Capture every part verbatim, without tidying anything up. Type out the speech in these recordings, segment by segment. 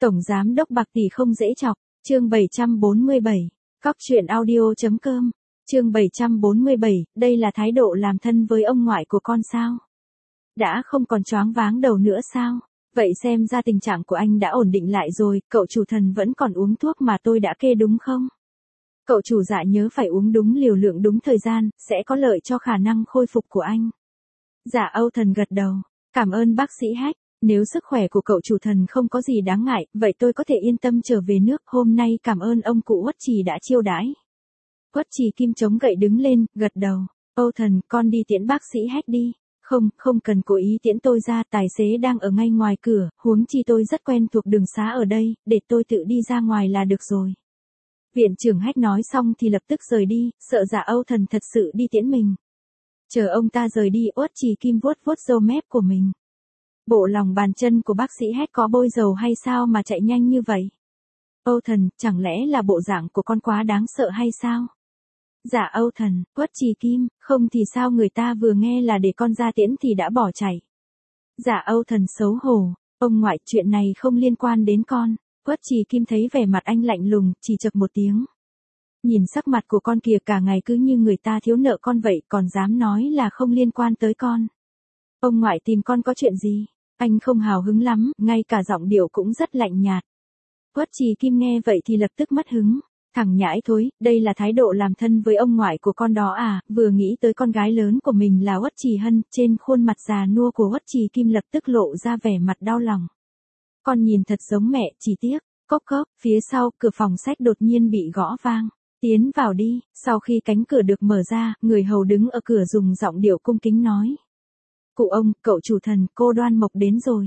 Tổng giám đốc bạc tỷ không dễ chọc, chương bảy trăm bốn mươi bảy, cóc truyện audio chấm com, chương bảy trăm bốn mươi bảy, đây là thái độ làm thân với ông ngoại của con sao? Đã không còn choáng váng đầu nữa sao? Vậy xem ra tình trạng của anh đã ổn định lại rồi, cậu chủ Thần vẫn còn uống thuốc mà tôi đã kê đúng không? Cậu chủ Dạ nhớ phải uống đúng liều lượng đúng thời gian, sẽ có lợi cho khả năng khôi phục của anh. Dạ Âu Thần gật đầu, cảm ơn bác sĩ Hách. Nếu sức khỏe của cậu chủ Thần không có gì đáng ngại, vậy tôi có thể yên tâm trở về nước. Hôm nay cảm ơn ông cụ Uất Trì đã chiêu đãi. Uất Trì Kim chống gậy đứng lên, gật đầu. Âu Thần, con đi tiễn bác sĩ Hách đi. Không, không cần cố ý tiễn tôi ra, tài xế đang ở ngay ngoài cửa, huống chi tôi rất quen thuộc đường xá ở đây, để tôi tự đi ra ngoài là được rồi. Viện trưởng Hách nói xong thì lập tức rời đi, sợ Dạ Âu Thần thật sự đi tiễn mình. Chờ ông ta rời đi, Uất Trì Kim vuốt vuốt râu mép của mình. Bộ lòng bàn chân của bác sĩ Hách có bôi dầu hay sao mà chạy nhanh như vậy? Âu Thần, chẳng lẽ là bộ dạng của con quá đáng sợ hay sao? Dạ Âu Thần, Uất Trì Kim, không thì sao người ta vừa nghe là để con ra tiễn thì đã bỏ chạy. Dạ Âu Thần xấu hổ, ông ngoại, chuyện này không liên quan đến con. Uất Trì Kim thấy vẻ mặt anh lạnh lùng, chỉ chậc một tiếng. Nhìn sắc mặt của con kìa, cả ngày cứ như người ta thiếu nợ con vậy, còn dám nói là không liên quan tới con. Ông ngoại tìm con có chuyện gì? Anh không hào hứng lắm, ngay cả giọng điệu cũng rất lạnh nhạt. Uất Trì Kim nghe vậy thì lập tức mất hứng. Thằng nhãi thối, đây là thái độ làm thân với ông ngoại của con đó à? Vừa nghĩ tới con gái lớn của mình là Uất Trì Hân, trên khuôn mặt già nua của Uất Trì Kim lập tức lộ ra vẻ mặt đau lòng. Con nhìn thật giống mẹ, chỉ tiếc. Cốc cốc, phía sau, cửa phòng sách đột nhiên bị gõ vang. Tiến vào đi. Sau khi cánh cửa được mở ra, người hầu đứng ở cửa dùng giọng điệu cung kính nói. Cụ ông, cậu chủ Thần, cô Đoan Mộc đến rồi.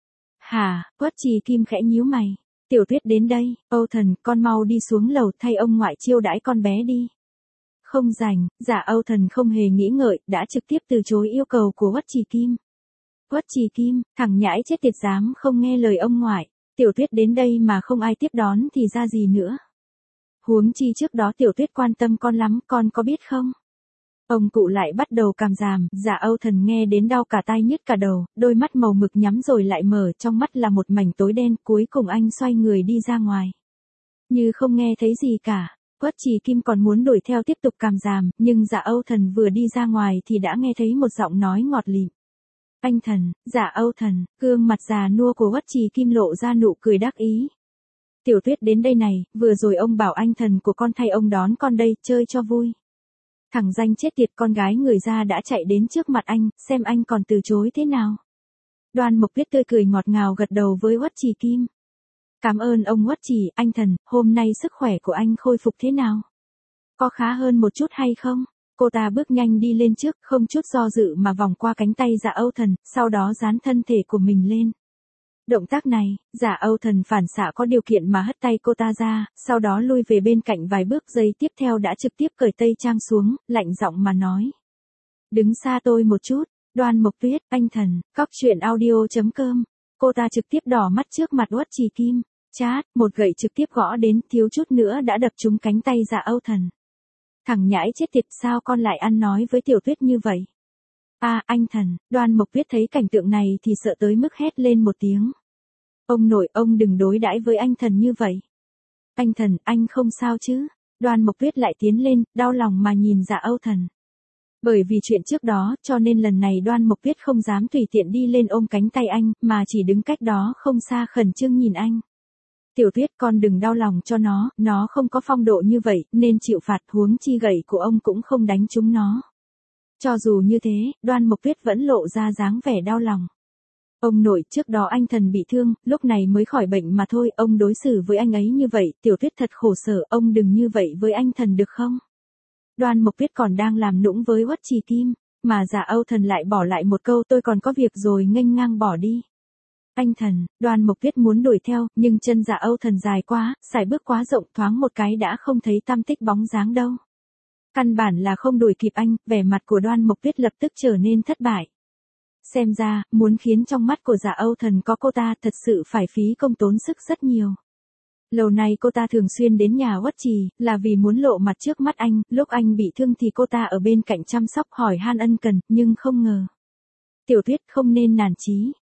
Hả? Uất Trì Kim khẽ nhíu mày. Tiểu Tuyết đến đây. Âu Thần, con mau đi xuống lầu thay ông ngoại chiêu đãi con bé đi. Không rảnh. Dạ Âu Thần không hề nghĩ ngợi, đã trực tiếp từ chối yêu cầu của Uất Trì Kim. Uất Trì Kim, thằng nhãi chết tiệt dám không nghe lời ông ngoại. Tiểu Tuyết đến đây mà không ai tiếp đón thì ra gì nữa. Huống chi trước đó Tiểu Tuyết quan tâm con lắm, con có biết không? Ông cụ lại bắt đầu càm ràm, Dạ Âu Thần nghe đến đau cả tai nhức cả đầu, đôi mắt màu mực nhắm rồi lại mở, trong mắt là một mảnh tối đen, cuối cùng anh xoay người đi ra ngoài. Như không nghe thấy gì cả, Uất Trì Kim còn muốn đuổi theo tiếp tục càm ràm, nhưng Dạ Âu Thần vừa đi ra ngoài thì đã nghe thấy một giọng nói ngọt lịm. Anh Thần, Dạ Âu Thần, gương mặt già nua của Uất Trì Kim lộ ra nụ cười đắc ý. Tiểu Tuyết đến đây này, vừa rồi ông bảo anh Thần của con thay ông đón con đây, chơi cho vui. Thằng danh chết tiệt, con gái người ra đã chạy đến trước mặt anh, xem anh còn từ chối thế nào. Đoan Mộc Tuyết tươi cười ngọt ngào gật đầu với Uất Trì Kim. Cảm ơn ông Uất Trì, anh Thần, hôm nay sức khỏe của anh khôi phục thế nào? Có khá hơn một chút hay không? Cô ta bước nhanh đi lên trước, không chút do dự mà vòng qua cánh tay Dạ Âu Thần, sau đó dán thân thể của mình lên. Động tác này, Dạ Âu Thần phản xạ có điều kiện mà hất tay cô ta ra, sau đó lui về bên cạnh vài bước, giây tiếp theo đã trực tiếp cởi tây trang xuống, lạnh giọng mà nói. Đứng xa tôi một chút. Đoan Mộc Tuyết, anh Thần, cóc truyện audio chấm com. Cô ta trực tiếp đỏ mắt trước mặt Uất Trì Kim. Chát, một gậy trực tiếp gõ đến, thiếu chút nữa đã đập trúng cánh tay Dạ Âu Thần. Thằng nhãi chết tiệt, sao con lại ăn nói với Tiểu Tuyết như vậy? À, anh Thần. Đoan Mộc Tuyết thấy cảnh tượng này thì sợ tới mức hét lên một tiếng. Ông nội, ông đừng đối đãi với anh Thần như vậy. Anh Thần, anh không sao chứ? Đoan Mộc Tuyết lại tiến lên, đau lòng mà nhìn Dạ Âu Thần. Bởi vì chuyện trước đó, cho nên lần này Đoan Mộc Tuyết không dám tùy tiện đi lên ôm cánh tay anh, mà chỉ đứng cách đó không xa khẩn trương nhìn anh. Tiểu Tuyết, con đừng đau lòng cho nó, nó không có phong độ như vậy, nên chịu phạt, huống chi gậy của ông cũng không đánh trúng nó. Cho dù như thế, Đoan Mộc Tuyết vẫn lộ ra dáng vẻ đau lòng. Ông nội, trước đó anh Thần bị thương, lúc này mới khỏi bệnh mà thôi, ông đối xử với anh ấy như vậy, Tiểu Tuyết thật khổ sở, ông đừng như vậy với anh Thần được không? Đoan Mộc Tuyết còn đang làm nũng với Uất Trì Kim, mà Dạ Âu Thần lại bỏ lại một câu tôi còn có việc rồi nghênh ngang bỏ đi. Anh Thần, Đoan Mộc Tuyết muốn đuổi theo, nhưng chân Dạ Âu Thần dài quá, sải bước quá rộng, thoáng một cái đã không thấy tăm tích bóng dáng đâu. Căn bản là không đuổi kịp anh, vẻ mặt của Đoan Mộc Tuyết lập tức trở nên thất bại. Xem ra, muốn khiến trong mắt của Dạ Âu Thần có cô ta thật sự phải phí công tốn sức rất nhiều. Lâu nay cô ta thường xuyên đến nhà Uất Trì, là vì muốn lộ mặt trước mắt anh, lúc anh bị thương thì cô ta ở bên cạnh chăm sóc hỏi han ân cần, nhưng không ngờ. Tiểu Tuyết không nên nản chí.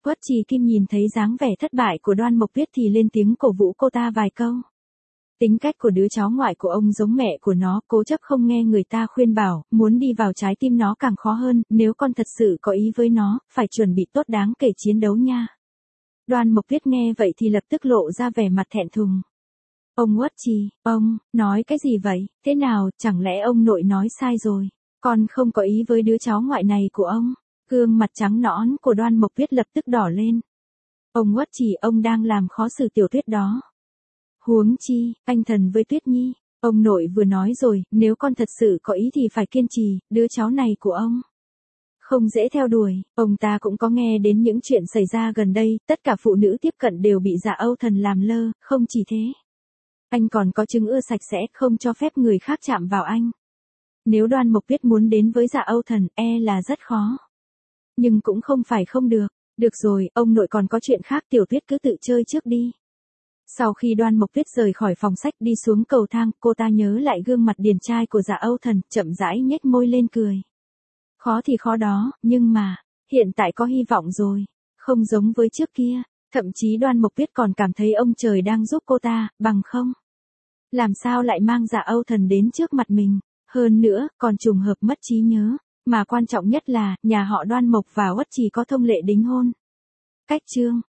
Uất Trì Kim nhìn thấy dáng vẻ thất bại của Đoan Mộc Tuyết thì lên tiếng cổ vũ cô ta vài câu. Tính cách của đứa cháu ngoại của ông giống mẹ của nó, cố chấp không nghe người ta khuyên bảo, muốn đi vào trái tim nó càng khó hơn, nếu con thật sự có ý với nó, phải chuẩn bị tốt đáng kể chiến đấu nha. Đoan Mộc Tuyết nghe vậy thì lập tức lộ ra vẻ mặt thẹn thùng. Ông Uất Trì, ông, nói cái gì vậy, thế nào, chẳng lẽ ông nội nói sai rồi, con không có ý với đứa cháu ngoại này của ông. Gương mặt trắng nõn của Đoan Mộc Tuyết lập tức đỏ lên. Ông Uất Trì, ông đang làm khó xử Tiểu Tuyết đó. Huống chi, anh thần với Tuyết Nhi, ông nội vừa nói rồi, nếu con thật sự có ý thì phải kiên trì, đứa cháu này của ông không dễ theo đuổi. Ông ta cũng có nghe đến những chuyện xảy ra gần đây, tất cả phụ nữ tiếp cận đều bị Dạ Âu Thần làm lơ, không chỉ thế. Anh còn có chứng ưa sạch sẽ, không cho phép người khác chạm vào anh. Nếu Đoan Mộc Tuyết muốn đến với Dạ Âu Thần, e là rất khó. Nhưng cũng không phải không được. Được rồi, ông nội còn có chuyện khác, Tiểu Tuyết cứ tự chơi trước đi. Sau khi Đoan Mộc Tuyết rời khỏi phòng sách đi xuống cầu thang, cô ta nhớ lại gương mặt điển trai của Dạ Âu Thần, chậm rãi nhếch môi lên cười. Khó thì khó đó, nhưng mà, hiện tại có hy vọng rồi. Không giống với trước kia, thậm chí Đoan Mộc Tuyết còn cảm thấy ông trời đang giúp cô ta, bằng không. Làm sao lại mang Dạ Âu Thần đến trước mặt mình, hơn nữa, còn trùng hợp mất trí nhớ. Mà quan trọng nhất là, nhà họ Đoan Mộc và Uất Trì có thông lệ đính hôn. Cách chương